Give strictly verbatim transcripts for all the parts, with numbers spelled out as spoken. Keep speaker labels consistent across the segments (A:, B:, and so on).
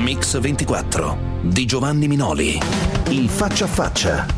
A: Mix ventiquattro di Giovanni Minoli. Il faccia a faccia.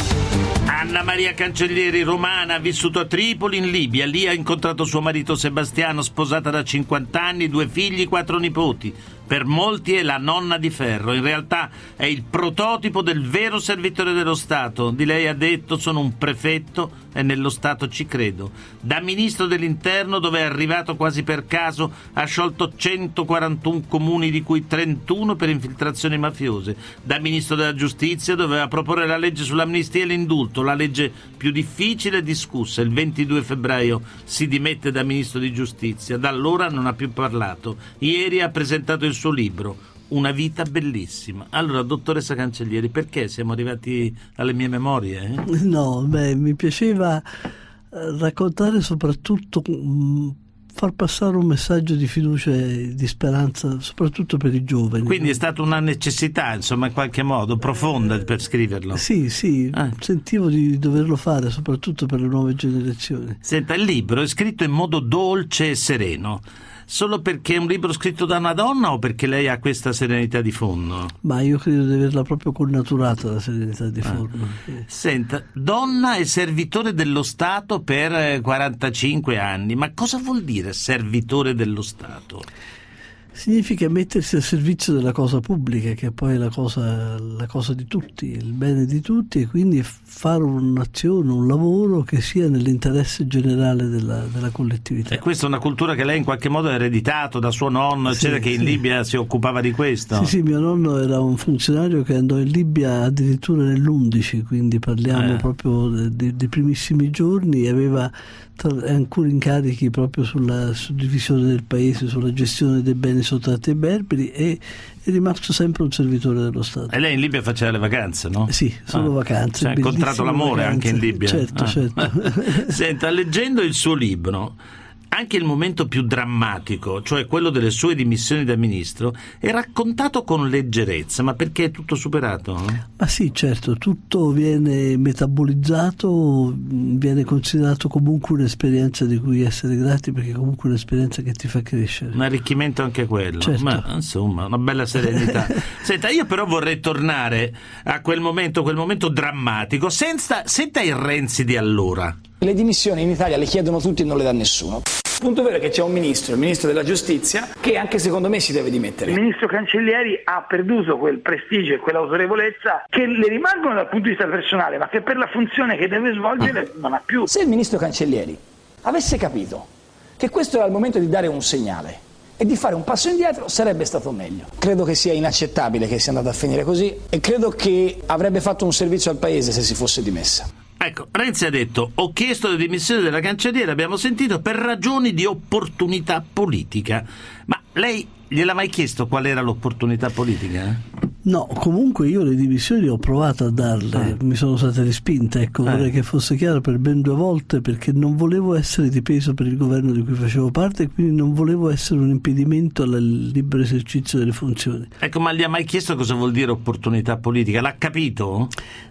B: Anna Maria Cancellieri, romana, ha vissuto a Tripoli in Libia. Lì ha incontrato suo marito Sebastiano, sposata da cinquanta anni, due figli, quattro nipoti. Per molti è la nonna di ferro, in realtà è il prototipo del vero servitore dello Stato. Di lei ha detto: sono un prefetto e nello Stato ci credo. Da ministro dell'interno, dove è arrivato quasi per caso, ha sciolto centoquarantuno comuni, di cui trentuno per infiltrazioni mafiose. Da ministro della giustizia doveva proporre la legge sull'amnistia e l'indulto, la legge più difficile e discussa. Il ventidue febbraio si dimette da ministro di giustizia, da allora non ha più parlato. Ieri ha presentato il suo libro, Una vita bellissima. Allora, dottoressa Cancellieri, perché siamo arrivati alle mie memorie? Eh?
C: No, beh, mi piaceva raccontare soprattutto, mh, far passare un messaggio di fiducia e di speranza, soprattutto per i giovani.
B: Quindi è stata una necessità, insomma, in qualche modo, profonda per scriverlo.
C: Sì, sì, eh. sentivo di doverlo fare, soprattutto per le nuove generazioni.
B: Senta, il libro è scritto in modo dolce e sereno. Solo perché è un libro scritto da una donna o perché lei ha questa serenità di fondo?
C: Ma io credo di averla proprio connaturata, la serenità di fondo.
B: Ah. Senta, donna e servitore dello Stato per quarantacinque anni. Ma cosa vuol dire servitore dello Stato?
C: Significa mettersi al servizio della cosa pubblica, che è poi la cosa, la cosa di tutti, il bene di tutti, e quindi fare un'azione, un lavoro che sia nell'interesse generale della, della collettività.
B: E questa è una cultura che lei in qualche modo ha ereditato da suo nonno,
C: sì,
B: eccetera, che in
C: sì.
B: Libia si occupava di questo?
C: Sì, sì, mio nonno era un funzionario che andò in Libia addirittura nell'undici, quindi parliamo
B: eh. proprio
C: dei, dei primissimi giorni, e aveva ancora incarichi proprio sulla suddivisione del paese, sulla gestione dei beni sottratti ai berberi, e è rimasto sempre un servitore dello Stato.
B: E lei in Libia faceva le vacanze, no?
C: Sì, solo ah. vacanze.
B: Cioè, ha incontrato l'amore vacanze. Anche in Libia?
C: Certo,
B: ah.
C: certo.
B: Senta, leggendo il suo libro, anche il momento più drammatico, cioè quello delle sue dimissioni da ministro, è raccontato con leggerezza, ma perché è tutto superato?
C: Ma sì, certo, tutto viene metabolizzato, viene considerato comunque un'esperienza di cui essere grati, perché è comunque un'esperienza che ti fa crescere.
B: Un arricchimento anche quello,
C: certo.
B: Ma insomma, una bella serenità. Senta, io però vorrei tornare a quel momento, quel momento drammatico, senza, senza il Renzi di allora.
D: Le dimissioni in Italia le chiedono tutti e non le dà nessuno. Il punto vero è che c'è un ministro, il ministro della giustizia, che anche secondo me si deve dimettere.
E: Il ministro Cancellieri ha perduto quel prestigio e quell'autorevolezza che le rimangono dal punto di vista personale, ma che per la funzione che deve svolgere non ha più.
D: Se il ministro Cancellieri avesse capito che questo era il momento di dare un segnale e di fare un passo indietro, sarebbe stato meglio. Credo che sia inaccettabile che sia andata a finire così, e credo che avrebbe fatto un servizio al paese se si fosse dimessa.
B: Ecco, Renzi ha detto: ho chiesto le dimissioni della Cancellieri, abbiamo sentito, per ragioni di opportunità politica. Ma lei gliel'ha mai chiesto qual era l'opportunità politica?
C: No, comunque io le dimissioni ho provato a darle, eh. mi sono state respinte, ecco, eh. vorrei che fosse chiaro, per ben due volte, perché non volevo essere di peso per il governo di cui facevo parte, e quindi non volevo essere un impedimento al libero esercizio delle funzioni.
B: Ecco, ma gli ha mai chiesto cosa vuol dire opportunità politica? L'ha capito?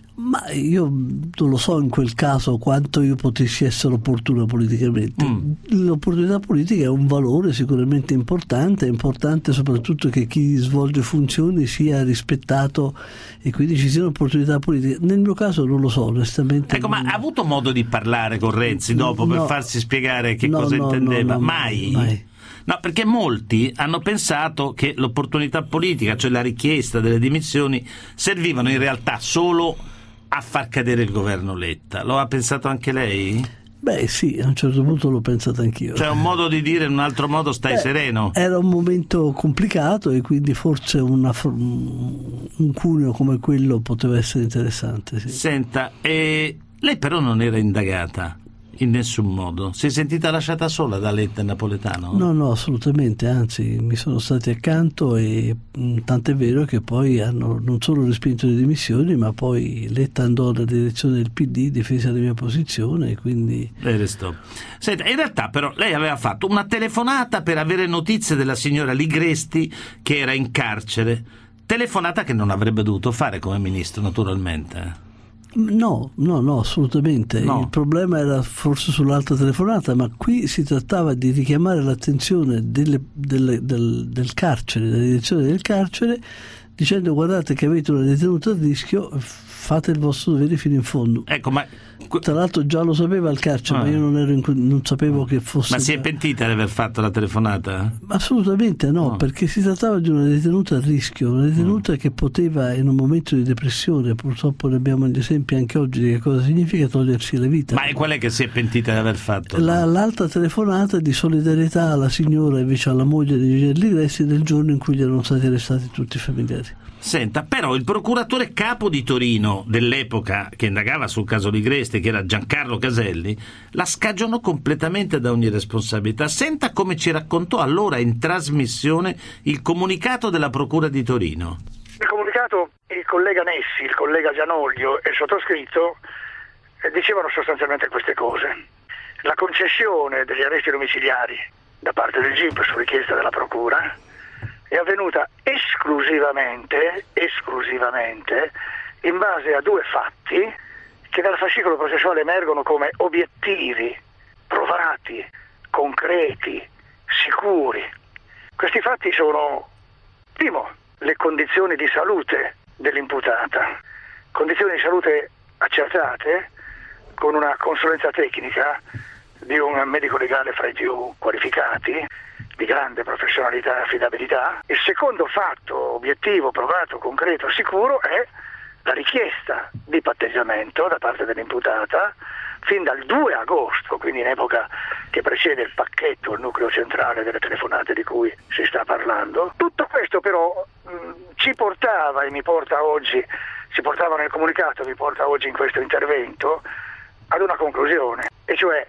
C: Ma io non lo so in quel caso quanto io potessi essere opportuno politicamente. Mm. L'opportunità politica è un valore sicuramente importante, è importante soprattutto che chi svolge funzioni sia rispettato e quindi ci siano opportunità politiche. Nel mio caso non lo so, onestamente.
B: Ecco, ma ha avuto modo di parlare con Renzi dopo
C: no.
B: per farsi spiegare che
C: no,
B: cosa
C: no,
B: intendeva?
C: No, no,
B: mai?
C: mai.
B: No, perché molti hanno pensato che l'opportunità politica, cioè la richiesta delle dimissioni, servivano in realtà solo a far cadere il governo Letta. Lo ha pensato anche lei?
C: Beh sì, a un certo punto l'ho pensato anch'io.
B: Cioè un modo di dire in un altro modo stai
C: Beh,
B: sereno?
C: Era un momento complicato e quindi forse una, un cuneo come quello poteva essere interessante. Sì.
B: Senta, e lei però non era indagata in nessun modo? Si è sentita lasciata sola da Letta e Napolitano?
C: No, no, assolutamente, anzi mi sono stati accanto, e mh, tant'è vero che poi hanno non solo respinto le dimissioni, ma poi Letta andò nella direzione del P D, difesa la mia posizione, e quindi
B: lei restò. Senta, in realtà però lei aveva fatto una telefonata per avere notizie della signora Ligresti, che era in carcere, telefonata che non avrebbe dovuto fare come ministro, naturalmente.
C: No, no, no, assolutamente.
B: No.
C: Il problema era forse sull'altra telefonata, ma qui si trattava di richiamare l'attenzione delle, delle, del, del carcere, della direzione del carcere, dicendo: guardate che avete una detenuta a rischio, fate il vostro dovere fino in fondo.
B: Ecco, ma
C: tra l'altro già lo sapeva il carcere, ah. ma io non, ero in, non sapevo che fosse.
B: Ma si è pentita di aver fatto la telefonata?
C: Assolutamente no, no, perché si trattava di una detenuta a rischio, una detenuta mm. che poteva, in un momento di depressione, purtroppo ne abbiamo gli esempi anche oggi di che cosa significa togliersi la vita.
B: Ma qual è che si è pentita di aver fatto?
C: La, l'altra telefonata di solidarietà alla signora, invece alla moglie di Girelli Gresti, del giorno in cui gli erano stati arrestati tutti i familiari.
B: Senta, però il procuratore capo di Torino dell'epoca che indagava sul caso Ligresti, che era Giancarlo Caselli, la scagionò completamente da ogni responsabilità. Senta come ci raccontò allora in trasmissione il comunicato della Procura di Torino.
F: Il comunicato, il collega Nessi, il collega Gianoglio e il sottoscritto eh, dicevano sostanzialmente queste cose. La concessione degli arresti domiciliari da parte del G I P su richiesta della Procura è avvenuta esclusivamente, esclusivamente in base a due fatti che dal fascicolo processuale emergono come obiettivi, provati, concreti, sicuri. Questi fatti sono, primo, le condizioni di salute dell'imputata, condizioni di salute accertate con una consulenza tecnica di un medico legale fra i più qualificati, di grande professionalità e affidabilità. Il secondo fatto obiettivo, provato, concreto, sicuro è la richiesta di patteggiamento da parte dell'imputata fin dal due agosto, quindi in epoca che precede il pacchetto, il nucleo centrale delle telefonate di cui si sta parlando. Tutto questo però mh, ci portava e mi porta oggi, si portava nel comunicato, mi porta oggi in questo intervento ad una conclusione, e cioè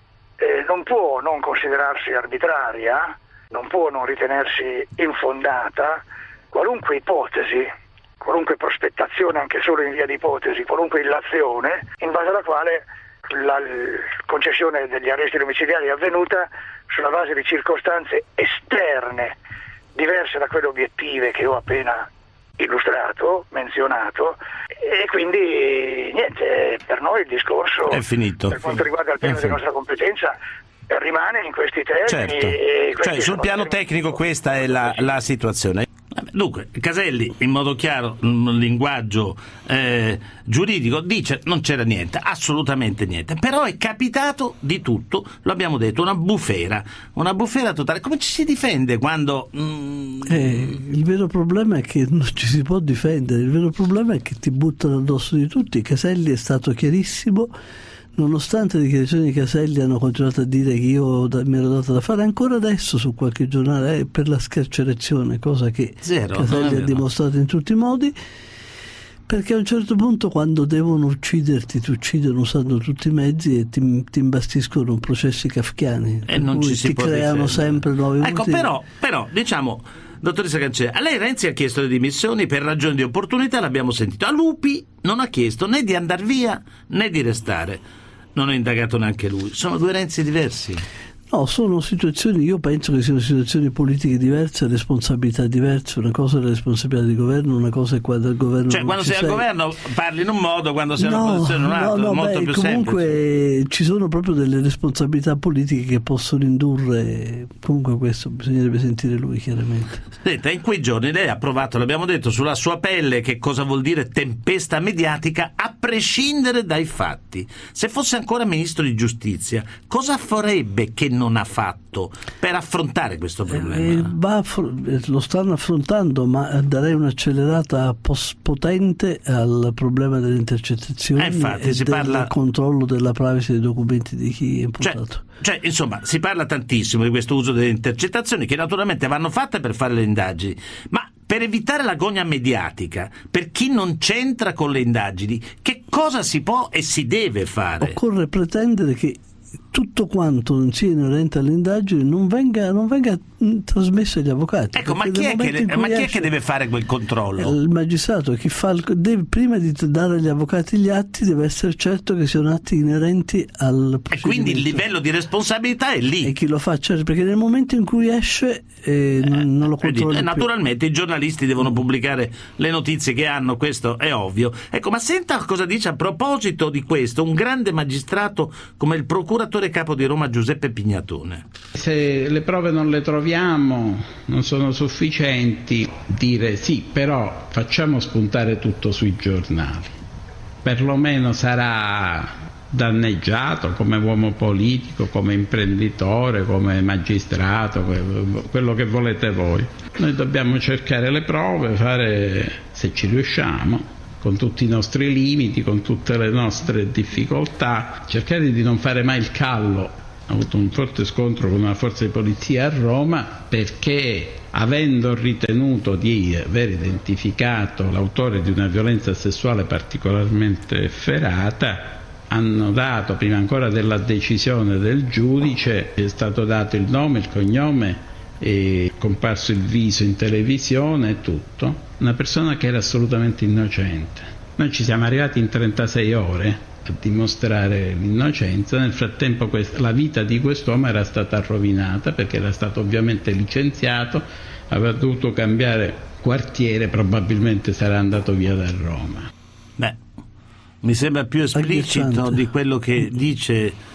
F: eh, non può non considerarsi arbitraria, non può non ritenersi infondata qualunque ipotesi, qualunque prospettazione anche solo in via di ipotesi, qualunque illazione in base alla quale la concessione degli arresti domiciliari è avvenuta sulla base di circostanze esterne diverse da quelle obiettive che ho appena illustrato, menzionato, e quindi niente, per noi il discorso
B: è finito.
F: Per quanto riguarda il piano di nostra competenza rimane in questi termini.
B: Certo.
F: E
B: cioè sul piano tecnico questa è la, la situazione. Dunque, Caselli, in modo chiaro, un linguaggio eh, giuridico, dice non c'era niente, assolutamente niente, però è capitato di tutto, lo abbiamo detto, una bufera, una bufera totale. Come ci si difende quando... Mm...
C: Eh, il vero problema è che non ci si può difendere, il vero problema è che ti buttano addosso di tutti. Caselli è stato chiarissimo. Nonostante le dichiarazioni di Caselli hanno continuato a dire che io da, mi ero dato da fare ancora adesso su qualche giornale eh, per la scarcerazione, cosa che
B: Zero,
C: Caselli ha dimostrato in tutti i modi, perché a un certo punto quando devono ucciderti ti uccidono usando tutti i mezzi e ti, ti imbastiscono processi kafkiani
B: e non ci si
C: ti
B: può
C: creano
B: difendere.
C: sempre nuovi
B: ecco
C: motivi.
B: però, però diciamo, dottoressa Cancellieri, a lei Renzi ha chiesto le dimissioni per ragioni di opportunità, l'abbiamo sentito. A Lupi non ha chiesto né di andare via né di restare. Non è indagato neanche lui. Sono due Renzi diversi.
C: No, sono situazioni, io penso che siano situazioni politiche diverse, responsabilità diverse. Una cosa è la responsabilità di governo, una cosa è quando il governo
B: cioè
C: non
B: quando
C: ci
B: sei
C: sei.
B: al governo parli in un modo, quando sei
C: no,
B: all'opposizione in un altro,
C: no, no,
B: molto
C: beh,
B: più
C: comunque
B: semplice.
C: Ci sono proprio delle responsabilità politiche che possono indurre, comunque questo bisognerebbe sentire lui chiaramente.
B: Senta, in quei giorni lei ha provato, l'abbiamo detto, sulla sua pelle che cosa vuol dire tempesta mediatica a prescindere dai fatti. Se fosse ancora ministro di giustizia, cosa farebbe che non ha fatto per affrontare questo problema?
C: Eh, va, lo stanno affrontando, ma darei un'accelerata potente al problema delle intercettazioni
B: eh, infatti,
C: e
B: si
C: del
B: parla...
C: controllo della privacy dei documenti di chi è imputato.
B: Cioè, cioè, insomma, si parla tantissimo di questo uso delle intercettazioni che naturalmente vanno fatte per fare le indagini, ma per evitare l'agonia mediatica, per chi non c'entra con le indagini, che cosa si può e si deve fare?
C: Occorre pretendere che tutto quanto non sia inerente alle indagini non venga, non venga trasmesso agli avvocati.
B: Ecco, ma chi, è che, ma chi
C: esce,
B: è che deve fare quel controllo?
C: Il magistrato, chi fa il, deve, prima di dare agli avvocati gli atti, deve essere certo che siano atti inerenti al procedimento.
B: E quindi il livello di responsabilità è lì.
C: E chi lo fa, certo, perché nel momento in cui esce eh, eh, non, non lo controlla.
B: Naturalmente i giornalisti devono mm. pubblicare le notizie che hanno, questo è ovvio. Ecco, ma senta cosa dice a proposito di questo un grande magistrato come il procuratore capo di Roma Giuseppe Pignatone.
G: Se le prove non le troviamo, non sono sufficienti, dire sì, però facciamo spuntare tutto sui giornali. Perlomeno sarà danneggiato come uomo politico, come imprenditore, come magistrato, quello che volete voi. Noi dobbiamo cercare le prove, fare, se ci riusciamo, con tutti i nostri limiti, con tutte le nostre difficoltà, cercare di non fare mai il callo. Ho avuto un forte scontro con una forza di polizia a Roma perché, avendo ritenuto di aver identificato l'autore di una violenza sessuale particolarmente efferata, hanno dato, prima ancora della decisione del giudice, è stato dato il nome, il cognome, è comparso il viso in televisione e tutto, una persona che era assolutamente innocente. Noi ci siamo arrivati in trentasei ore a dimostrare l'innocenza. Nel frattempo quest- la vita di quest'uomo era stata rovinata perché era stato ovviamente licenziato, aveva dovuto cambiare quartiere, probabilmente sarà andato via da Roma.
B: Beh, mi sembra più esplicito di quello che dice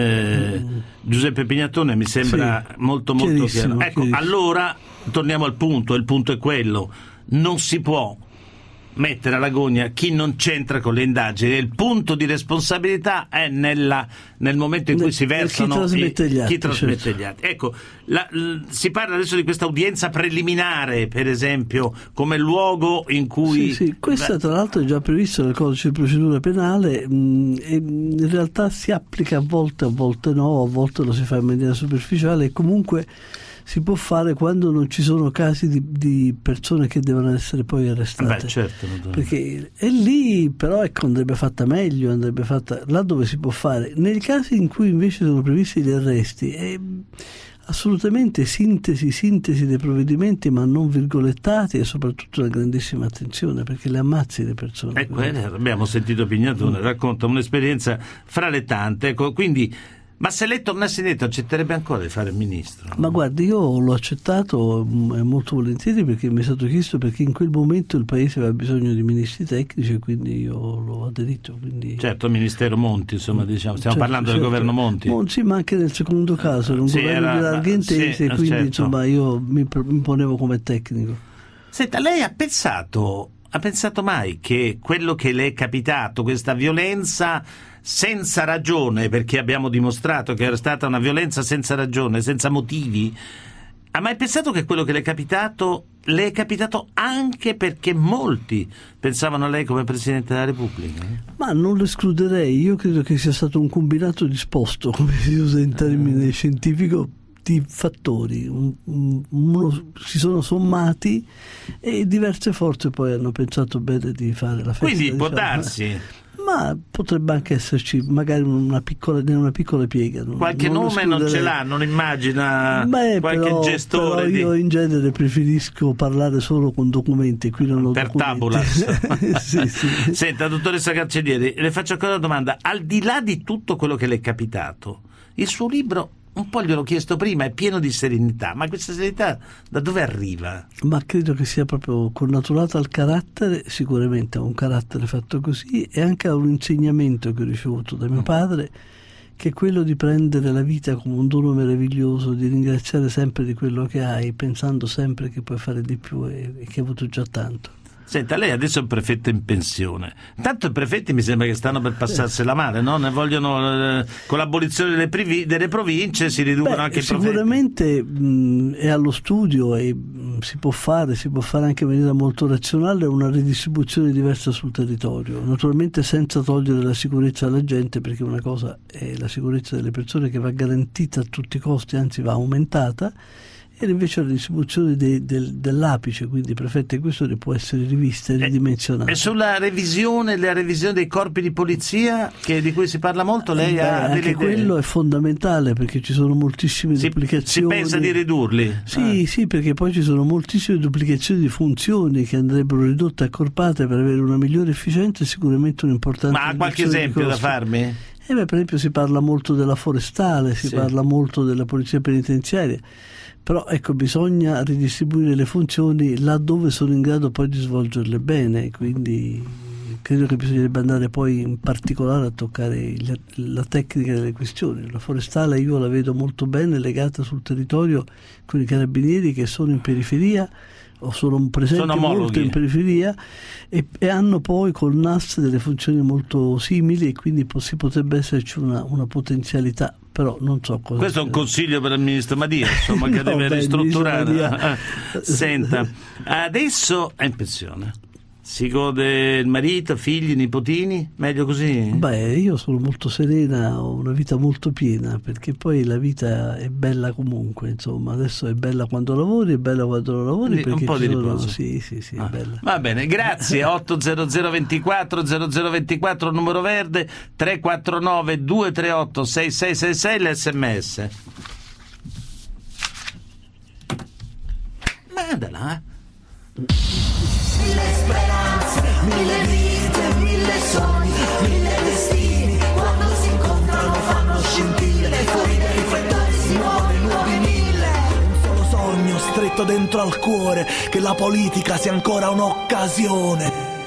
B: Eh, Giuseppe Pignatone, mi sembra sì, molto molto chiaro. Ecco, allora torniamo al punto, il punto è quello: non si può mettere alla gogna chi non c'entra con le indagini. Il punto di responsabilità è nella, nel momento in cui ne, si versano
C: chi trasmette gli atti,
B: chi trasmette
C: certo.
B: gli atti. Ecco, la, l, si parla adesso di questa udienza preliminare, per esempio, come luogo in cui
C: sì, sì. Questa tra l'altro è già prevista nel codice di procedura penale mh, e in realtà si applica a volte, a volte no, a volte lo si fa in maniera superficiale e comunque si può fare quando non ci sono casi di, di persone che devono essere poi arrestate.
B: Beh, certo,
C: perché è lì, però ecco, andrebbe fatta meglio, andrebbe fatta là dove si può fare. Nei casi in cui invece sono previsti gli arresti è assolutamente sintesi, sintesi dei provvedimenti, ma non virgolettati, e soprattutto una grandissima attenzione, perché le ammazzi le persone.
B: Ecco, eh, abbiamo sentito Pignatone, mm. racconta un'esperienza fra le tante, ecco, quindi. Ma se lei tornasse indietro accetterebbe ancora di fare il ministro?
C: Ma guardi, io l'ho accettato molto volentieri perché mi è stato chiesto, perché in quel momento il paese aveva bisogno di ministri tecnici e quindi io l'ho aderito. Quindi...
B: Certo, il ministero Monti, insomma, diciamo, stiamo
C: certo,
B: parlando certo. del governo Monti.
C: Monti, ma anche nel secondo caso, era un sì, governo era, di larghe intese, sì, quindi certo. insomma io mi, mi ponevo come tecnico.
B: Senta, lei ha pensato, ha pensato mai che quello che le è capitato, questa violenza senza ragione, perché abbiamo dimostrato che era stata una violenza senza ragione, senza motivi, ha mai pensato che quello che le è capitato le è capitato anche perché molti pensavano a lei come Presidente della Repubblica?
C: Ma non lo escluderei, io credo che sia stato un combinato disposto, come si usa in termine eh. scientifico, di fattori, un, un, uno, si sono sommati e diverse forze poi hanno pensato bene di fare la festa.
B: Quindi
C: diciamo.
B: può darsi.
C: Ma potrebbe anche esserci magari una piccola, una piccola piega. Non,
B: qualche
C: non
B: nome non ce l'ha, non immagina.
C: Beh,
B: qualche
C: però,
B: gestore.
C: Però io
B: di...
C: in genere preferisco parlare solo con documenti, qui non ho
B: per
C: documenti.
B: tabulas.
C: sì, sì.
B: Senta, dottoressa Cancellieri, le faccio ancora una domanda. Al di là di tutto quello che le è capitato, il suo libro, un po' gliel'ho chiesto prima, è pieno di serenità, ma questa serenità da dove arriva?
C: Ma credo che sia proprio connaturata al carattere, sicuramente ha un carattere fatto così, e anche a un insegnamento che ho ricevuto da mio padre, che è quello di prendere la vita come un dono meraviglioso, di ringraziare sempre di quello che hai, pensando sempre che puoi fare di più e, e che hai avuto già tanto.
B: Senta, lei adesso è un prefetto in pensione. Tanto i prefetti mi sembra che stanno per passarsela male, no? Ne vogliono, eh, con l'abolizione delle, privi, delle province si riducono Beh, anche i prefetti.
C: Sicuramente mh, è allo studio e mh, si può fare, si può fare anche in maniera molto razionale una ridistribuzione diversa sul territorio, naturalmente senza togliere la sicurezza alla gente, perché una cosa è la sicurezza delle persone che va garantita a tutti i costi, anzi va aumentata, e invece la distribuzione de, del, dell'apice, quindi prefetti e questori, può essere rivista e ridimensionata.
B: E sulla revisione, la revisione dei corpi di polizia, che di cui si parla molto, lei
C: Beh,
B: ha delle
C: anche
B: idee?
C: Quello è fondamentale, perché ci sono moltissime
B: si,
C: duplicazioni.
B: Si pensa di ridurli?
C: Sì,
B: ah.
C: sì, perché poi ci sono moltissime duplicazioni di funzioni che andrebbero ridotte e accorpate per avere una migliore efficienza e sicuramente un'importante.
B: Ma ha qualche esempio da farmi?
C: Eh beh, per esempio si parla molto della forestale, si
B: sì.
C: parla molto della polizia penitenziaria, però ecco, bisogna ridistribuire le funzioni laddove sono in grado poi di svolgerle bene, quindi credo che bisognerebbe andare poi in particolare a toccare la, la tecnica delle questioni. La forestale io la vedo molto bene legata sul territorio con i carabinieri che sono in periferia o sono presenti sono molto in periferia e, e hanno poi col N A S delle funzioni molto simili, e quindi si potrebbe esserci una, una potenzialità, però non so cosa.
B: Questo è un consiglio per il ministro Madia, insomma, che no, deve beh, ristrutturare. Senta, adesso è in pensione. Si gode il marito, figli, nipotini? Meglio così?
C: Beh, io sono molto serena, ho una vita molto piena, perché poi la vita è bella comunque, insomma. Adesso è bella quando lavori, è bella quando non lavori, perché
B: un po' di
C: sono...
B: riposo.
C: Sì, sì, sì,
B: ah.
C: è bella.
B: Va bene, grazie. otto zero zero ventiquattro zero zero ventiquattro numero verde, tre quattro nove due tre otto sei sei sei sei l'sms. Mandala, eh?
H: Mille speranze, mille vite, mille sogni, mille destini, quando si incontrano fanno scintille, fuori dai riflettori si muove nuovi mille. Un solo sogno stretto dentro al cuore, che la politica sia ancora un'occasione.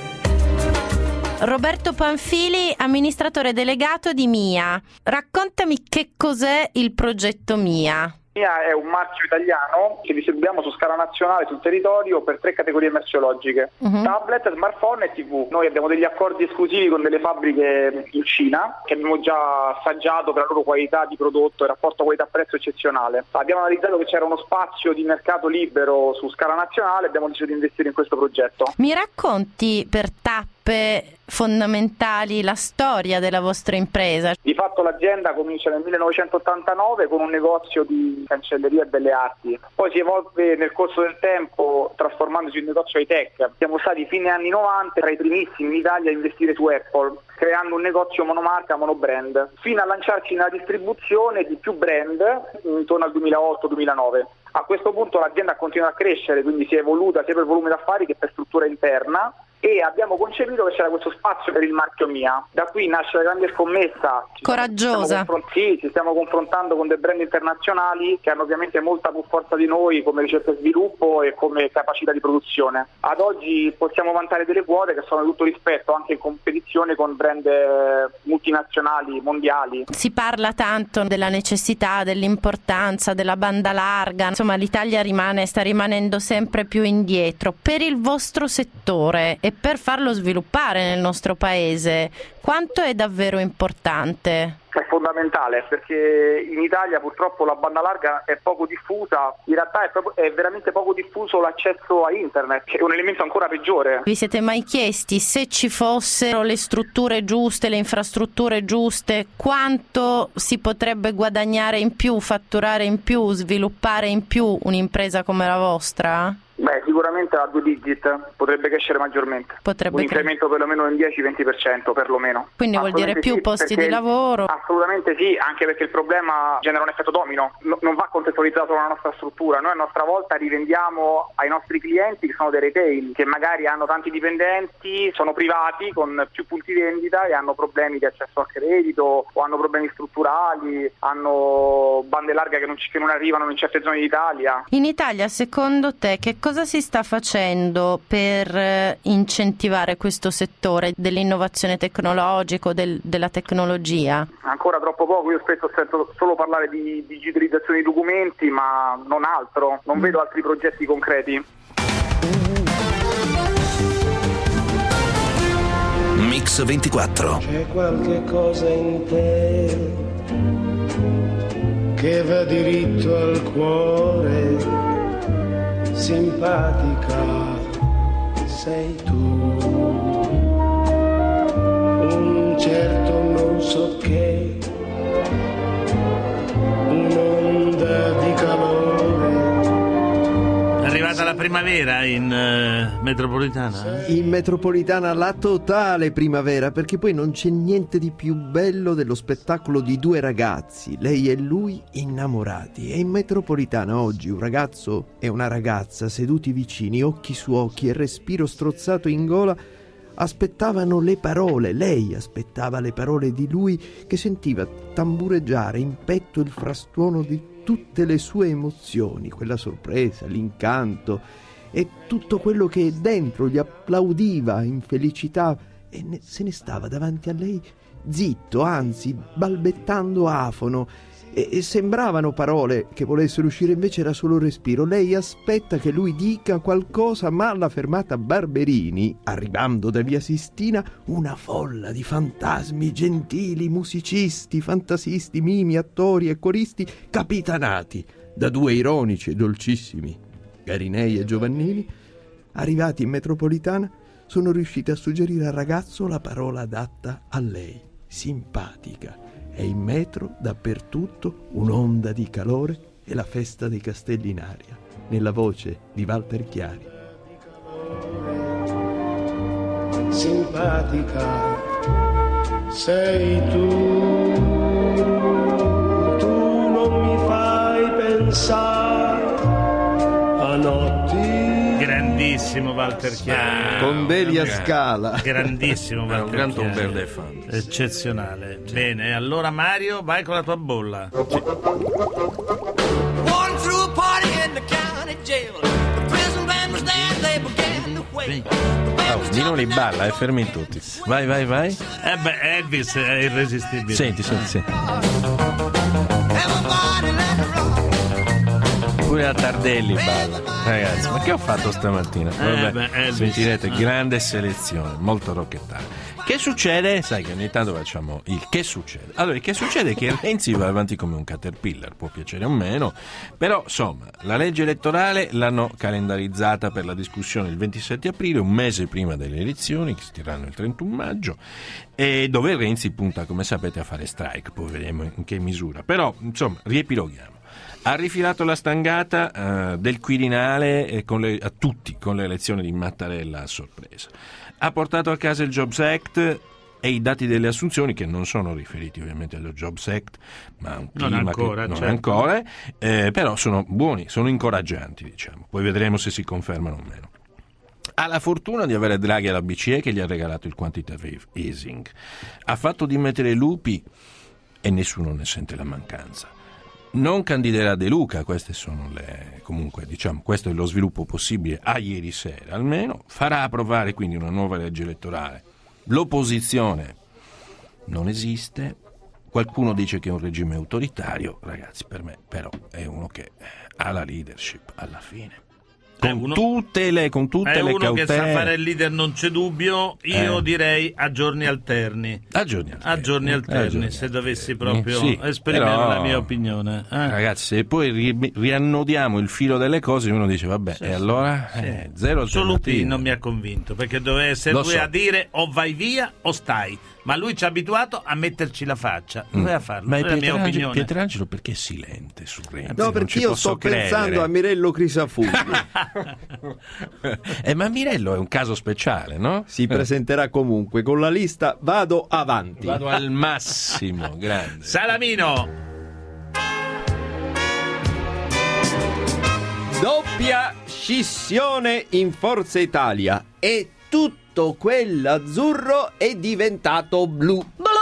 I: Roberto Panfili, amministratore delegato di Mia. Raccontami che cos'è il progetto Mia.
F: Mia è un marchio italiano che distribuiamo su scala nazionale sul territorio per tre categorie merceologiche: uh-huh. tablet, smartphone e tivù. Noi abbiamo degli accordi esclusivi con delle fabbriche in Cina che abbiamo già assaggiato per la loro qualità di prodotto e rapporto qualità-prezzo eccezionale. Abbiamo analizzato che c'era uno spazio di mercato libero su scala nazionale e abbiamo deciso di investire in questo progetto.
I: Mi racconti per tappe fondamentali la storia della vostra impresa?
F: Di fatto l'azienda comincia nel millenovecentottantanove con un negozio di cancelleria e belle arti, poi si evolve nel corso del tempo trasformandosi in un negozio high tech. Siamo stati fine anni novanta tra i primissimi in Italia a investire su Apple, creando un negozio monomarca, monobrand, fino a lanciarci nella distribuzione di più brand intorno al duemilaotto duemilanove. A questo punto l'azienda ha continuato a crescere, quindi si è evoluta sia per volume d'affari che per struttura interna, e abbiamo concepito che c'era questo spazio per il marchio Mia. Da qui nasce la grande scommessa.
I: Coraggiosa.
F: Ci confront- sì, ci stiamo confrontando con dei brand internazionali che hanno ovviamente molta più forza di noi come ricerca e sviluppo e come capacità di produzione. Ad oggi possiamo vantare delle quote che sono di tutto rispetto, anche in competizione con brand multinazionali, mondiali.
I: Si parla tanto della necessità, dell'importanza, della banda larga. Insomma, l'Italia rimane, sta rimanendo sempre più indietro. Per il vostro settore e per farlo sviluppare nel nostro paese, quanto è davvero importante?
F: È fondamentale, perché in Italia purtroppo la banda larga è poco diffusa, in realtà è, proprio, è veramente poco diffuso l'accesso a internet, che è un elemento ancora peggiore.
I: Vi siete mai chiesti se ci fossero le strutture giuste, le infrastrutture giuste, quanto si potrebbe guadagnare in più, fatturare in più, sviluppare in più un'impresa come la vostra?
F: Beh, sicuramente a due digit potrebbe crescere maggiormente.
I: Potrebbe
F: un incremento cre- perlomeno del dieci venti per cento perlomeno.
I: Quindi vuol dire più
F: sì,
I: posti di lavoro?
F: Assolutamente sì, anche perché il problema genera un effetto domino. No, non va contestualizzato la nostra struttura. Noi a nostra volta rivendiamo ai nostri clienti che sono dei retail, che magari hanno tanti dipendenti, sono privati con più punti vendita e hanno problemi di accesso al credito o hanno problemi strutturali, hanno bande larghe che non, che non arrivano in certe zone d'Italia.
I: In Italia, secondo te, che cosa si sta facendo per incentivare questo settore dell'innovazione tecnologica, del, della tecnologia?
F: Ancora troppo poco, io spesso sento solo parlare di digitalizzazione di documenti, ma non altro, non mm. vedo altri progetti concreti.
A: Mix ventiquattro.
J: C'è qualche cosa in te che va diritto al cuore, simpatica sei tu, un certo non so che, un'onda di calore
B: primavera in uh, metropolitana?
K: In metropolitana la totale primavera, perché poi non c'è niente di più bello dello spettacolo di due ragazzi, lei e lui innamorati. E in metropolitana oggi un ragazzo e una ragazza seduti vicini, occhi su occhi e respiro strozzato in gola, aspettavano le parole. Lei aspettava le parole di lui, che sentiva tambureggiare in petto il frastuono di tutte le sue emozioni, quella sorpresa, l'incanto e tutto quello che dentro gli applaudiva in felicità, e ne, se ne stava davanti a lei zitto, anzi balbettando afono, e, e sembravano parole che volessero uscire, invece era solo respiro. Lei aspetta che lui dica qualcosa, ma alla fermata Barberini, arrivando da via Sistina, una folla di fantasmi gentili, musicisti, fantasisti, mimi, attori e coristi, capitanati da due ironici e dolcissimi Garinei e Giovannini, arrivati in metropolitana, sono riusciti a suggerire al ragazzo la parola adatta a lei: simpatica. E in metro, dappertutto, un'onda di calore e la festa dei castelli in aria, nella voce di Walter Chiari.
J: Simpatica sei tu, tu non mi fai pensare a notti.
B: Grandissimo Walter Chiari,
K: con Delia Scala.
B: Grandissimo Walter
L: un gran
B: Chiari,
L: tomber dei fan.
B: Eccezionale. Sì. Bene, allora Mario, vai con la tua bolla. Sì.
L: Oh, Minoli balla e fermi tutti. Vai, vai, vai.
B: Eh beh, Elvis è irresistibile.
L: Senti, senti, senti. Pure la Tardelli balla. Ragazzi, ma che ho fatto stamattina?
B: Eh
L: Vabbè,
B: beh,
L: sentirete,
B: eh.
L: grande selezione, molto rocchettale. Che succede? Sai che ogni tanto facciamo il che succede. Allora, il che succede è che Renzi va avanti come un caterpillar, può piacere o meno, però insomma, la legge elettorale l'hanno calendarizzata per la discussione il ventisette aprile, un mese prima delle elezioni, che si terranno il trentuno maggio, e dove Renzi punta, come sapete, a fare strike, poi vedremo in che misura. Però, insomma, riepiloghiamo. Ha rifilato la stangata uh, del Quirinale eh, con le, a tutti con l'elezione di Mattarella a sorpresa. Ha portato a casa il Jobs Act e i dati delle assunzioni, che non sono riferiti ovviamente allo Jobs Act, ma un clima
B: non ancora,
L: che non
B: certo.
L: è ancora, eh, però sono buoni, sono incoraggianti, diciamo. Poi vedremo se si confermano o meno. Ha la fortuna di avere Draghi alla B C E, che gli ha regalato il quantitative easing. Ha fatto dimettere Lupi e nessuno ne sente la mancanza. Non candiderà De Luca, queste sono le, comunque diciamo, questo è lo sviluppo possibile a ieri sera almeno. Farà approvare quindi una nuova legge elettorale. L'opposizione non esiste. Qualcuno dice che è un regime autoritario, ragazzi, per me però è uno che ha la leadership alla fine. Con
B: uno,
L: tutte le con tutte
B: è
L: le
B: uno
L: cautele.
B: Che sa fare il leader, non c'è dubbio. Io
L: eh.
B: direi a giorni alterni.
L: A giorni alterni,
B: a giorni alterni
L: a giorni
B: se
L: alterni.
B: dovessi proprio
L: sì,
B: esprimere
L: però,
B: la mia opinione. Eh.
L: Ragazzi, se poi ri- riannodiamo il filo delle cose, uno dice vabbè,
B: sì,
L: e
B: sì,
L: allora
B: sì.
L: Eh, zero
B: Solo
L: alternative.
B: Lupi non mi ha convinto, perché doveva essere
L: Lo
B: lui
L: so.
B: a dire o vai via o stai. Ma lui ci ha abituato a metterci la faccia. Doveva farlo.
L: Ma
B: è la mia opinione.
L: Pietrangelo perché è silente su Renzi?
K: No, perché io sto
L: credere.
K: pensando a Mirello Crisafulli.
L: eh, ma Mirello è un caso speciale, no?
K: Si presenterà comunque con la lista Vado Avanti.
L: Vado al massimo, grande.
B: Salamino.
K: Doppia scissione in Forza Italia e tutto quell'azzurro è diventato blu.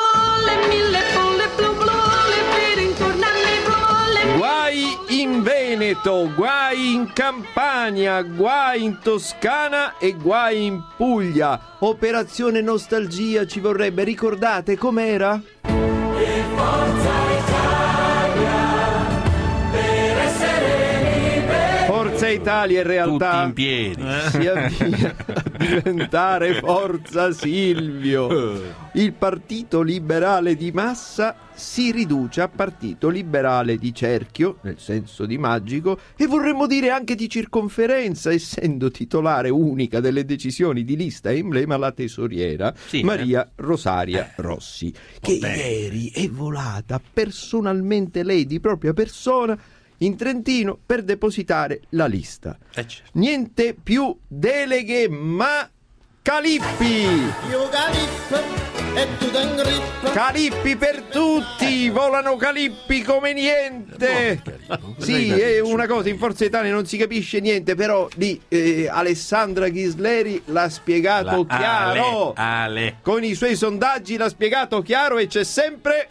K: Guai in Veneto, guai in Campania, guai in Toscana e guai in Puglia. Operazione nostalgia ci vorrebbe, ricordate com'era?
H: E Forza Italia, per essere liberi.
K: Forza Italia in realtà
L: tutti in piedi
K: si avvia a diventare Forza Silvio. Il partito liberale di massa si riduce a partito liberale di cerchio, nel senso di magico, e vorremmo dire anche di circonferenza, essendo titolare unica delle decisioni di lista e emblema la tesoriera
L: sì,
K: Maria
L: eh.
K: Rosaria Rossi, che
B: bene.
K: ieri è volata personalmente lei di propria persona in Trentino per depositare la lista.
L: Eh, certo.
K: Niente più deleghe, ma calippi!
H: Io calippo e tu ten grip.
K: Calippi per tutti, volano calippi come niente.
L: Calippo,
K: Sì,
L: cosa hai da
K: è
L: dire
K: una
L: su
K: cosa, in Forza Italia non si capisce niente, però lì eh, Alessandra Ghisleri l'ha spiegato
L: La
K: chiaro.
L: Ale, Ale.
K: Con i suoi sondaggi l'ha spiegato chiaro e c'è sempre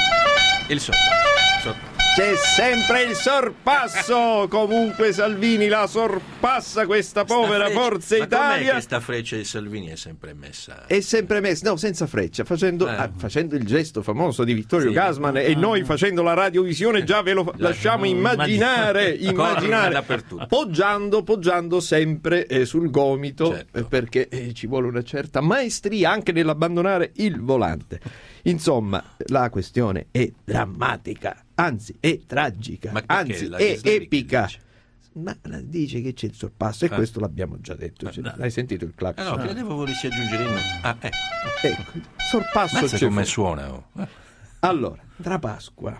L: Il sotto. sotto.
K: C'è sempre il sorpasso. Comunque Salvini la sorpassa questa povera
L: Sta freccia-
K: Forza
L: Ma com'è
K: Italia.
L: che sta freccia di Salvini è sempre messa?
K: È sempre messa, no, senza freccia, facendo,
L: Eh.
K: ah, facendo il gesto famoso di Vittorio
L: Sì.
K: Gassman, e noi facendo la radiovisione già ve lo lasciamo immaginare,
L: Corre
K: immaginare
L: dappertutto.
K: poggiando, poggiando sempre eh, sul gomito,
L: Certo.
K: eh, perché eh, ci vuole una certa maestria anche nell'abbandonare il volante. Insomma, la questione è drammatica, anzi è tragica,
L: Ma perché
K: anzi
L: la
K: è
L: Ghisleri che
K: epica.
L: dice?
K: Ma la dice che c'è il sorpasso e
L: Ah.
K: questo l'abbiamo già detto. Cioè,
L: no.
K: hai sentito il
L: Ah,
K: clacson?
L: no, credevo volessi aggiungere il nome. Ah, ecco.
K: Ecco, sorpasso
L: Mazza
K: c'è
L: come
K: fu.
L: suona. Oh. Eh.
K: Allora, tra Pasqua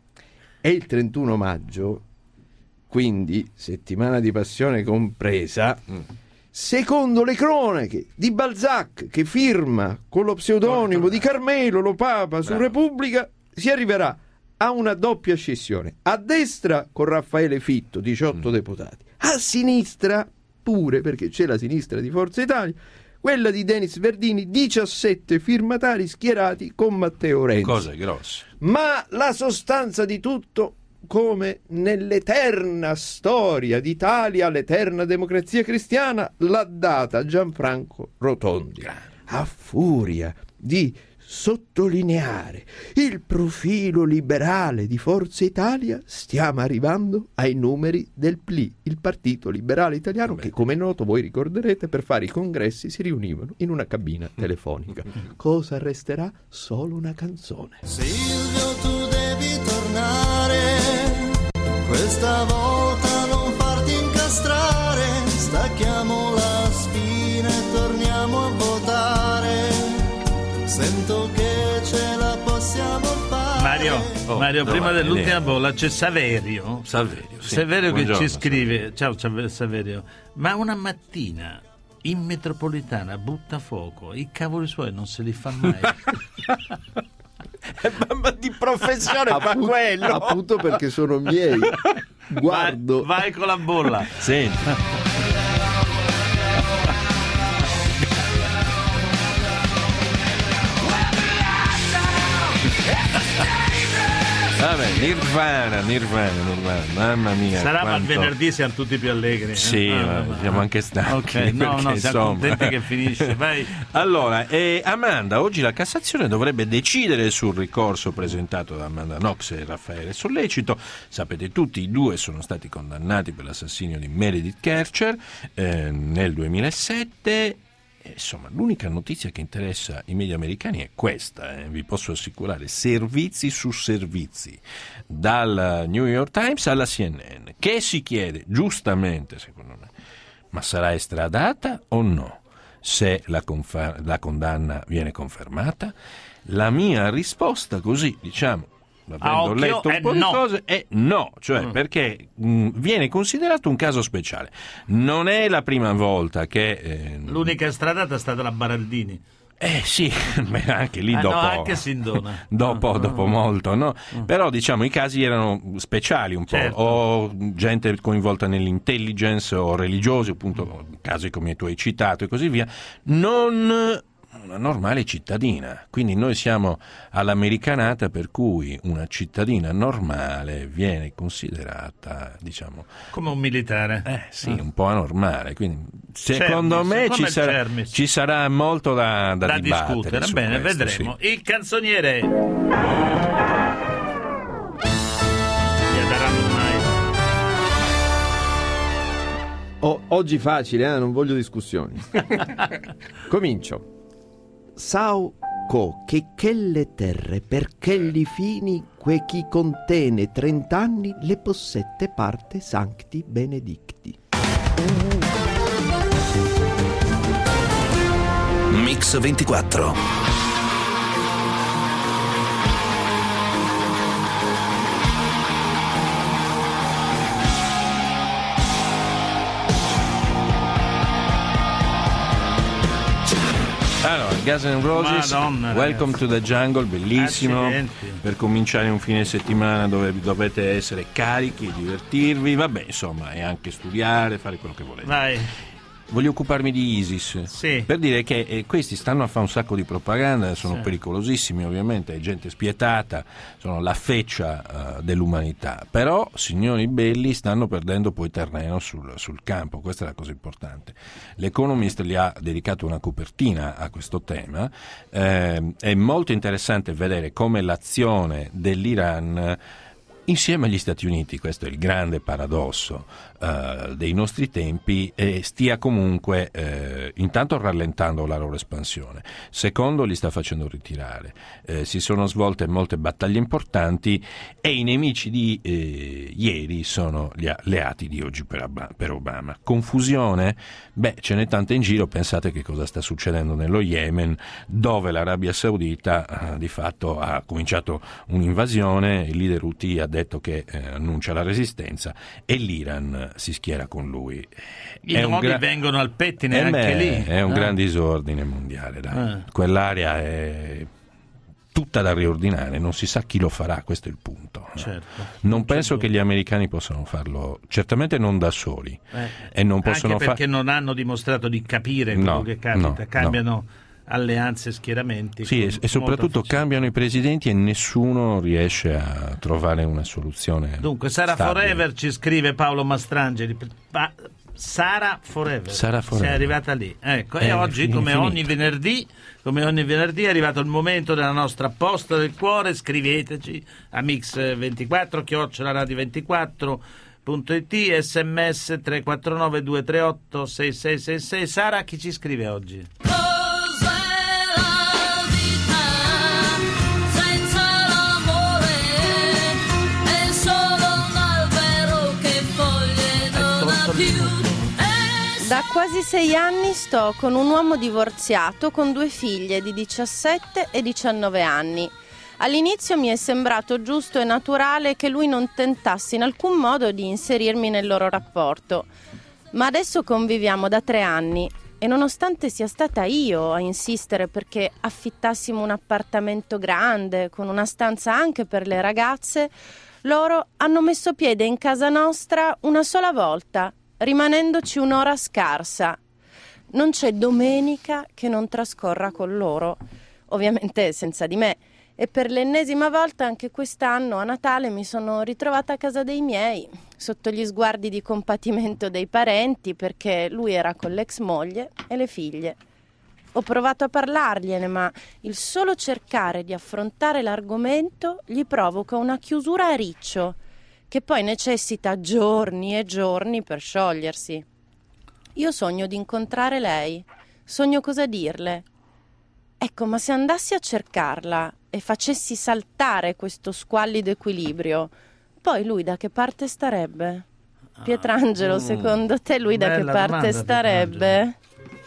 K: e il trentuno maggio, quindi settimana di passione compresa,
L: Mm.
K: secondo le cronache di Balzac, che firma con lo pseudonimo di Carmelo Lo Papa su
L: Bravo.
K: Repubblica, si arriverà a una doppia scissione. A destra con Raffaele Fitto, diciotto
L: Mm.
K: deputati. A sinistra pure, perché c'è la sinistra di Forza Italia, quella di Denis Verdini, diciassette firmatari schierati con Matteo Renzi.
L: Cose grosse.
K: Ma la sostanza di tutto, come nell'eterna storia d'Italia, l'eterna democrazia cristiana, l'ha data Gianfranco Rotondi. A furia di sottolineare il profilo liberale di Forza Italia, stiamo arrivando ai numeri del P L I, il Partito Liberale Italiano, che, come è noto, voi ricorderete, per fare i congressi si riunivano in una cabina telefonica. Cosa resterà? Solo una canzone.
H: Silvio, tu devi tornare, questa volta non farti incastrare, stacchiamo la spina e torniamo a votare, sento che ce la possiamo fare.
B: Mario,
L: Oh,
B: Mario
L: no,
B: prima
L: va,
B: dell'ultima
L: niente.
B: bolla c'è Saverio.
L: Saverio, sì.
B: Saverio che
L: Buongiorno,
B: ci scrive, ciao Sav- Saverio, ma una mattina in metropolitana butta fuoco, i cavoli suoi non se li fa mai.
L: Ma di professione fa
K: Appunto-
L: quello.
K: appunto perché sono miei. Guardo.
B: Vai, vai con la bolla.
L: Senti. Vabbè, Nirvana, Nirvana, Nirvana, mamma mia.
B: Sarà ma il
L: quanto-
B: venerdì siamo tutti più allegri. eh?
L: Sì,
B: Ah,
L: ma
B: ma-
L: siamo anche stanchi.
B: Ok, no,
L: perché,
B: no, siamo
L: insomma-
B: contenti che finisce. Vai.
L: Allora, eh, Amanda, oggi la Cassazione dovrebbe decidere sul ricorso presentato da Amanda Knox e Raffaele Sollecito. Sapete tutti, i due sono stati condannati per l'assassinio di Meredith Kercher eh, nel duemilasette. Insomma, l'unica notizia che interessa i media americani è questa, eh, vi posso assicurare, servizi su servizi, dal New York Times alla C N N, che si chiede, giustamente secondo me, ma sarà estradata o no? Se la, confer- la condanna viene confermata? La mia risposta, così diciamo, avendo
B: A occhio
L: letto un
B: è
L: po' di
B: no.
L: cose, è no, cioè
B: Mm.
L: perché mh, viene considerato un caso speciale. Non è la prima volta che... eh,
B: L'unica estradata è stata la Baraldini.
L: eh sì, beh, anche lì
B: Ah,
L: dopo,
B: no, anche Sindona.
L: dopo,
B: Ah,
L: dopo
B: ah,
L: molto, no? Però diciamo i casi erano speciali un po',
B: Certo.
L: o gente coinvolta nell'intelligence o religiosi, appunto casi come tu hai citato e così via, non una normale cittadina. Quindi noi siamo all'americanata, per cui una cittadina normale viene considerata, diciamo,
B: come un militare.
L: eh sì, un po' anormale. Quindi secondo
B: Cermis,
L: me
B: come
L: ci
B: il
L: sarà,
B: Cermis.
L: ci sarà molto da, da,
B: Da
L: dibattere
B: discutere.
L: su
B: Bene,
L: questo,
B: vedremo.
L: sì.
B: Il canzoniere. Ti daranno mai.
K: Oh, oggi facile, eh? Non voglio discussioni. Comincio. Sao co che quelle terre per quelli fini que chi contene trent'anni le possette parte sancti benedicti.
A: Mix ventiquattro.
L: Allora, Guns N' Roses,
B: Madonna,
L: Welcome
B: ragazzi.
L: to the Jungle, bellissimo.
B: Accidenti.
L: Per cominciare un fine settimana dove dovete essere carichi, divertirvi, vabbè, insomma, e anche studiare, fare quello che volete.
B: Vai.
L: Voglio occuparmi di ISIS,
B: Sì.
L: per dire che eh, questi stanno a fare un sacco di propaganda, sono
B: Sì.
L: pericolosissimi ovviamente, è gente spietata, sono la feccia uh, dell'umanità, però signori belli stanno perdendo poi terreno sul, sul campo, questa è la cosa importante. L'Economist gli ha dedicato una copertina a questo tema, eh, è molto interessante vedere come l'azione dell'Iran insieme agli Stati Uniti, questo è il grande paradosso uh, dei nostri tempi, e stia comunque uh, intanto rallentando la loro espansione, secondo li sta facendo ritirare, uh, si sono svolte molte battaglie importanti e i nemici di uh, ieri sono gli alleati di oggi per, Ab- per Obama. Confusione? Beh, ce n'è tanta in giro, pensate che cosa sta succedendo nello Yemen, dove l'Arabia Saudita uh, di fatto ha cominciato un'invasione, il leader Houthi ha detto che eh, annuncia la resistenza e l'Iran si schiera con lui.
B: I
L: È
B: nodi
L: gra-
B: vengono al pettine
L: Eh
B: anche
L: beh,
B: lì.
L: È un
B: Ah.
L: gran disordine mondiale, dai.
B: Ah.
L: Quell'area è tutta da riordinare, non si sa chi lo farà, questo è il punto. no?
B: Certo.
L: Non penso che gli americani possano farlo, certamente non da soli.
B: Eh,
L: e non possono
B: anche
L: fa-
B: perché non hanno dimostrato di capire quello
L: No,
B: che capita,
L: no,
B: cambiano alleanze, schieramenti.
L: Sì,
B: con
L: e, e soprattutto
B: molta
L: cambiano i presidenti e nessuno riesce a trovare una soluzione.
B: Dunque, Sara
L: stabile.
B: Forever ci scrive Paolo Mastrangeli. Pa- Sara Forever.
L: Sara Forever.
B: Sei arrivata lì. Ecco,
L: È
B: e oggi, come
L: infinito.
B: ogni venerdì, come ogni venerdì, è arrivato il momento della nostra posta del cuore. Scriveteci a mix ventiquattro chiocciola radio ventiquattro punto it, sms tre quattro nove due tre otto sei sei sei sei. Sara, chi ci scrive oggi?
I: Da quasi sei anni sto con un uomo divorziato con due figlie di diciassette e diciannove anni. All'inizio mi è sembrato giusto e naturale che lui non tentasse in alcun modo di inserirmi nel loro rapporto. Ma adesso conviviamo da tre anni e nonostante sia stata io a insistere perché affittassimo un appartamento grande con una stanza anche per le ragazze, loro hanno messo piede in casa nostra una sola volta, rimanendoci un'ora scarsa. Non c'è domenica che non trascorra con loro, ovviamente senza di me. E per l'ennesima volta anche quest'anno a Natale mi sono ritrovata a casa dei miei, sotto gli sguardi di compatimento dei parenti, perché lui era con l'ex moglie e le figlie. Ho provato a parlargliene, ma il solo cercare di affrontare l'argomento gli provoca una chiusura a riccio, che poi necessita giorni e giorni per sciogliersi. Io sogno di incontrare lei, sogno cosa dirle. Ecco, ma se andassi a cercarla e facessi saltare questo squallido equilibrio, poi lui da che parte starebbe? Pietrangelo,
B: mm.
I: secondo te lui da che
B: Bella
I: parte
B: domanda,
I: starebbe?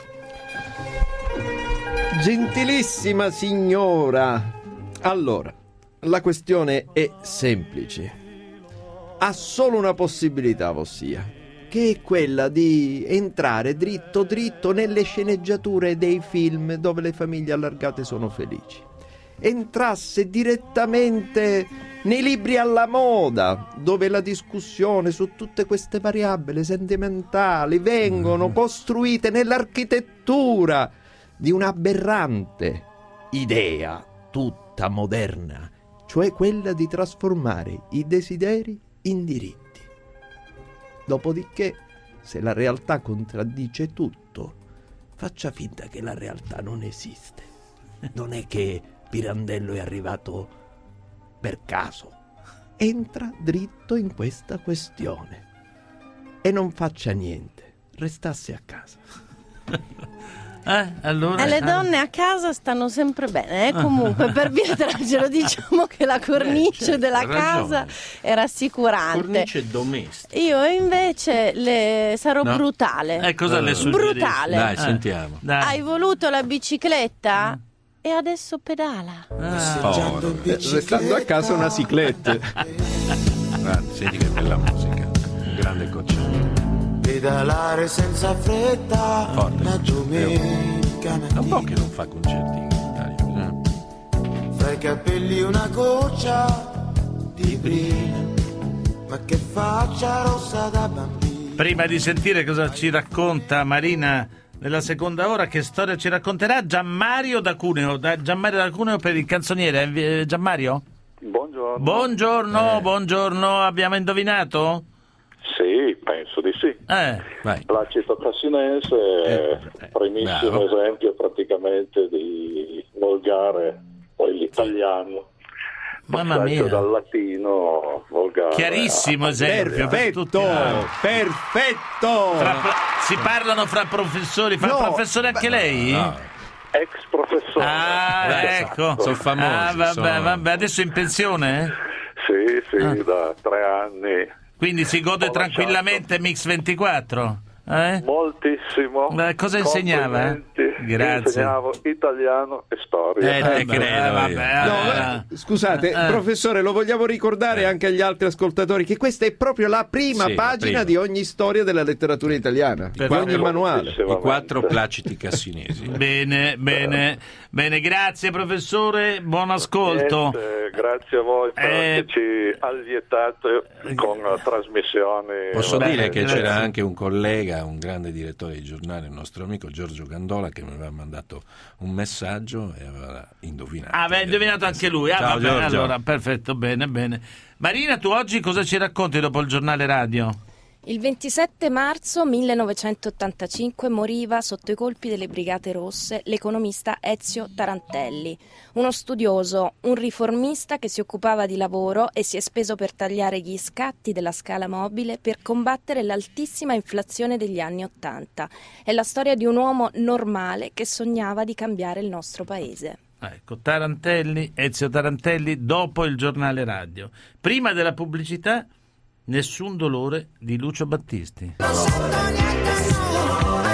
K: Gentilissima signora, allora, la questione è semplice. Ha solo una possibilità, ossia, che è quella di entrare dritto dritto nelle sceneggiature dei film dove le famiglie allargate sono felici. Entrasse direttamente nei libri alla moda, dove la discussione su tutte queste variabili sentimentali vengono costruite nell'architettura di un'aberrante idea tutta moderna, cioè quella di trasformare i desideri in diritti. Dopodiché, se la realtà contraddice tutto, faccia finta che la realtà non esiste. Non è che Pirandello è arrivato per caso. Entra dritto in questa questione e non faccia niente, restasse a casa.
B: Eh, allora,
I: E le donne a casa stanno sempre bene, eh? Comunque per Pietrangelo diciamo che la cornice
L: Beh, certo,
I: della
L: ha ragione.
I: casa è rassicurante.
L: Cornice domestica.
I: Io invece le sarò
L: No.
I: brutale.
B: Eh, cosa le suggerisci?
I: Brutale.
L: Dai,
B: Eh,
L: sentiamo.
B: dai.
I: Hai voluto la bicicletta? E adesso pedala.
L: Oh,
K: Restando a casa una ciclette.
L: guarda, senti che bella musica. Un grande coccione.
H: Pedalare senza fretta,
L: Forte.
H: la domenica
L: Da un po' che non fa concerti in Italia. Eh?
H: Fra i capelli una goccia di brina, ma che faccia rossa da bambino.
B: Prima di sentire cosa ci racconta Marina nella seconda ora, che storia ci racconterà Gianmario da Cuneo? Da Gianmario da Cuneo per il canzoniere. Eh, Gianmario?
M: Buongiorno.
B: Buongiorno,
L: Eh.
B: buongiorno. Abbiamo indovinato?
M: Sì, penso di sì.
B: Eh.
L: Vai.
M: Placido Cassinense è
L: Eh,
M: primissimo
L: bravo.
M: esempio praticamente di volgare, poi l'italiano.
B: Mamma
M: passaggio
B: mia.
M: dal latino volgare.
B: Chiarissimo
M: a-
B: esempio. per
K: Perfetto,
B: tutti.
K: perfetto.
B: Fra- fra- si parlano fra professori. Fa
K: No,
B: professore anche lei?
L: No.
M: Ex professore.
B: Ah,
L: Eh,
B: ecco.
L: sono famosi,
B: Ah, vabbè,
L: sono-
B: vabbè. Adesso in pensione?
M: Sì, sì,
B: Ah.
M: da tre anni.
B: Quindi si gode
M: Ho
B: tranquillamente Mix ventiquattro? Eh?
M: Moltissimo.
B: Beh, cosa insegnava?
M: Complimenti.
B: Grazie.
M: Insegnavo italiano e storia.
L: Eh, te
B: Eh, beh,
L: credo
B: eh,
L: io.
B: vabbè,
K: No,
B: allora.
K: ma- scusate,
B: Eh.
K: professore, lo vogliamo ricordare anche agli altri ascoltatori che questa è proprio la prima
L: Sì, la
K: pagina
L: prima.
K: di ogni storia della letteratura italiana, di
B: Perfetto.
K: ogni manuale.
L: I quattro placiti cassinesi.
B: Bene, bene, bene, grazie professore, buon ascolto.
M: Niente, grazie a voi per
B: Eh.
M: averci allietato con eh, trasmissioni.
L: Posso
B: Beh,
L: dire che
B: grazie.
L: c'era anche un collega, un grande direttore di giornale, il nostro amico Giorgio Gandola, che mi aveva mandato un messaggio e aveva indovinato.
B: Ah, aveva indovinato anche lui. Ah,
L: Ciao,
B: va bene,
L: Giorgio.
B: allora, perfetto, bene, bene. Marina, tu oggi cosa ci racconti dopo il giornale radio?
N: Il ventisette marzo millenovecentottantacinque moriva sotto i colpi delle Brigate Rosse l'economista Ezio Tarantelli, uno studioso, un riformista che si occupava di lavoro e si è speso per tagliare gli scatti della scala mobile per combattere l'altissima inflazione degli anni Ottanta. È la storia di un uomo normale che sognava di cambiare il nostro paese.
B: Ecco, Tarantelli, Ezio Tarantelli, dopo il giornale radio. Prima della pubblicità, Nessun dolore di Lucio Battisti.
H: Non sento niente, nessuno